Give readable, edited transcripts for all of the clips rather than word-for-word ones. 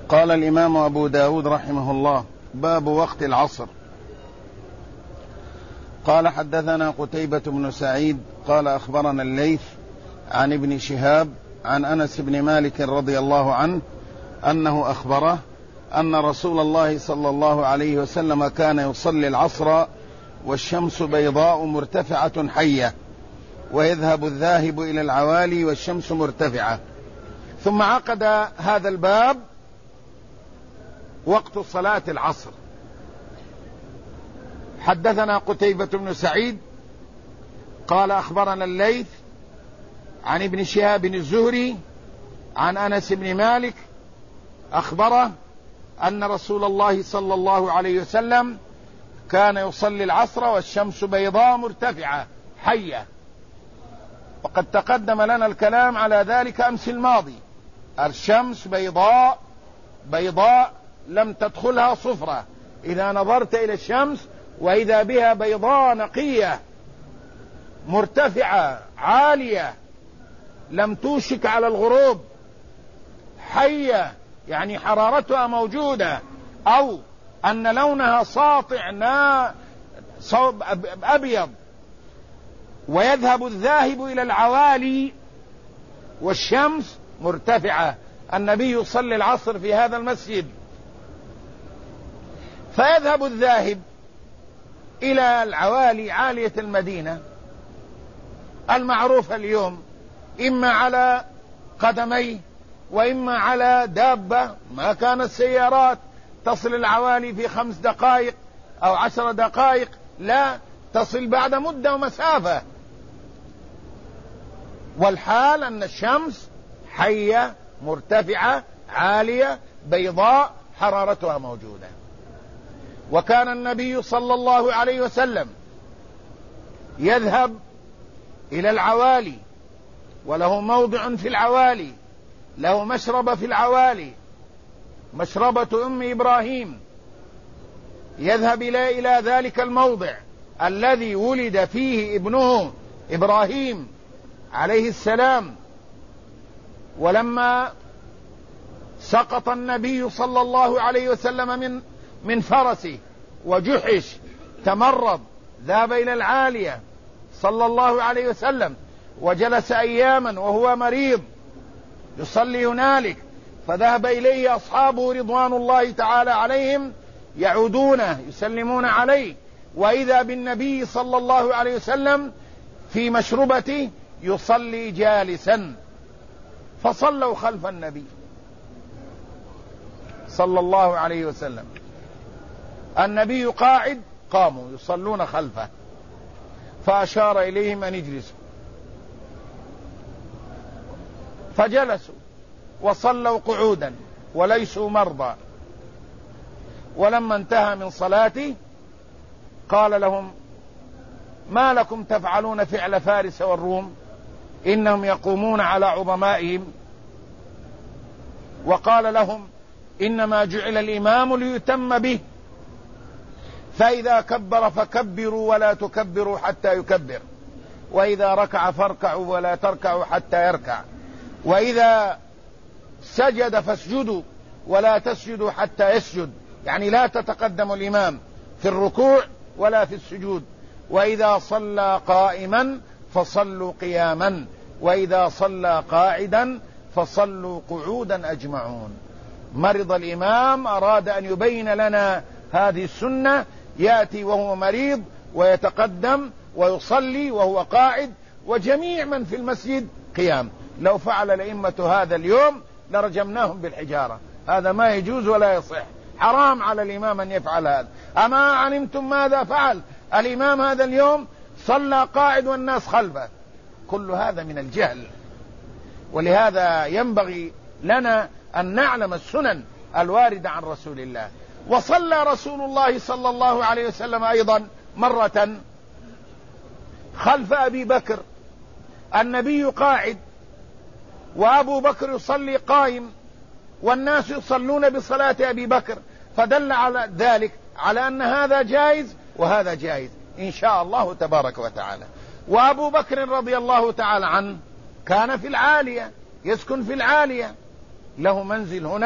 قال الإمام أبو داود رحمه الله: باب وقت العصر. قال: حدثنا قتيبة بن سعيد قال أخبرنا الليث عن ابن شهاب عن أنس بن مالك رضي الله عنه أنه أخبره أن رسول الله صلى الله عليه وسلم كان يصلي العصر والشمس بيضاء مرتفعة حية، ويذهب الذاهب إلى العوالي والشمس مرتفعة. ثم عقد هذا الباب وقت صلاة العصر. حدثنا قتيبة بن سعيد قال أخبرنا الليث عن ابن شهاب الزهري عن أنس بن مالك أخبره أن رسول الله صلى الله عليه وسلم كان يصلي العصر والشمس بيضاء مرتفعة حية، وقد تقدم لنا الكلام على ذلك أمس الماضي. الشمس بيضاء لم تدخلها صفرة، إذا نظرت إلى الشمس وإذا بها بيضاء نقية مرتفعة عالية لم توشك على الغروب، حية يعني حرارتها موجودة، أو أن لونها ساطع أبيض، ويذهب الذاهب إلى العوالي والشمس مرتفعة. النبي يصلي العصر في هذا المسجد، فيذهب الذاهب إلى العوالي عالية المدينة المعروفة اليوم، إما على قدميه وإما على دابة. ما كانت سيارات تصل العوالي في 5 دقائق أو 10 دقائق، لا، تصل بعد مدة ومسافة. والحال أن الشمس حية مرتفعة عالية بيضاء حرارتها موجودة. وكان النبي صلى الله عليه وسلم يذهب إلى العوالي، وله موضع في العوالي، له مشربة في العوالي، مشربة أم إبراهيم. يذهب إلى ذلك الموضع الذي ولد فيه ابنه إبراهيم عليه السلام. ولما سقط النبي صلى الله عليه وسلم من فرسه وجحش تمرض، ذهب إلى العالية صلى الله عليه وسلم وجلس أياما وهو مريض يصلي هنالك، فذهب إليه أصحابه رضوان الله تعالى عليهم يعودونه يسلمون عليه، وإذا بالنبي صلى الله عليه وسلم في مشربته يصلي جالسا، فصلوا خلف النبي صلى الله عليه وسلم. النبي قاعد، قاموا يصلون خلفه، فأشار إليهم أن يجلسوا، فجلسوا وصلوا قعودا وليسوا مرضى. ولما انتهى من صلاته قال لهم: ما لكم تفعلون فعل فارس والروم؟ إنهم يقومون على عظمائهم. وقال لهم: إنما جعل الإمام ليتم به، فإذا كبر فكبروا ولا تكبروا حتى يكبر، وإذا ركع فاركعوا ولا تركعوا حتى يركع، وإذا سجد فاسجدوا ولا تسجدوا حتى يسجد، يعني لا تتقدم الإمام في الركوع ولا في السجود. وإذا صلى قائما فصلوا قياما، وإذا صلى قاعدا فصلوا قعودا أجمعون. مرض الإمام، أراد أن يبين لنا هذه السنة، يأتي وهو مريض ويتقدم ويصلي وهو قاعد، وجميع من في المسجد قيام. لو فعل الأئمة هذا اليوم لرجمناهم بالحجارة، هذا ما يجوز ولا يصح، حرام على الإمام أن يفعل هذا. أما علمتم ماذا فعل الإمام هذا اليوم؟ صلى قاعد والناس خلفه. كل هذا من الجهل، ولهذا ينبغي لنا أن نعلم السنن الواردة عن رسول الله. وصلى رسول الله صلى الله عليه وسلم أيضا مرة خلف أبي بكر، النبي قاعد وأبو بكر يصلي قائم، والناس يصلون بصلاة أبي بكر، فدل على ذلك على أن هذا جائز وهذا جائز إن شاء الله تبارك وتعالى. وأبو بكر رضي الله تعالى عنه كان في العالية، يسكن في العالية، له منزل هنا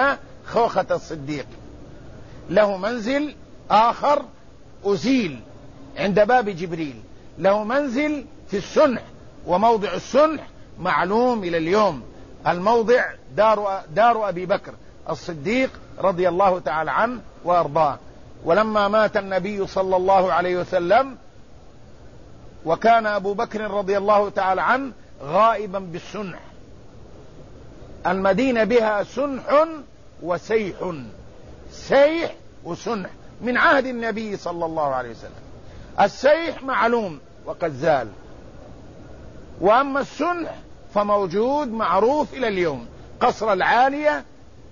خوخة الصديق. له منزل آخر أزيل عند باب جبريل، له منزل في السنح، وموضع السنح معلوم إلى اليوم، الموضع دار أبي بكر الصديق رضي الله تعالى عنه وأرضاه. ولما مات النبي صلى الله عليه وسلم وكان أبو بكر رضي الله تعالى عنه غائبا بالسنح، المدينة بها سنح وسيح، سيح وسنح من عهد النبي صلى الله عليه وسلم. السيح معلوم وقد زال، وأما السنح فموجود معروف إلى اليوم. قصر العالية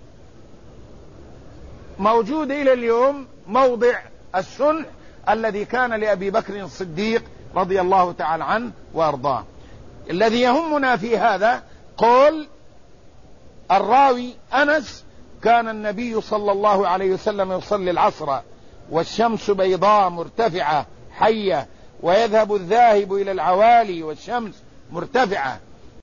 موجود إلى اليوم، موضع السنح الذي كان لأبي بكر الصديق رضي الله تعالى عنه وأرضاه. الذي يهمنا في هذا قول الراوي أنس: كان النبي صلى الله عليه وسلم يصلي العصر والشمس بيضاء مرتفعة حية، ويذهب الذاهب إلى العوالي والشمس مرتفعة.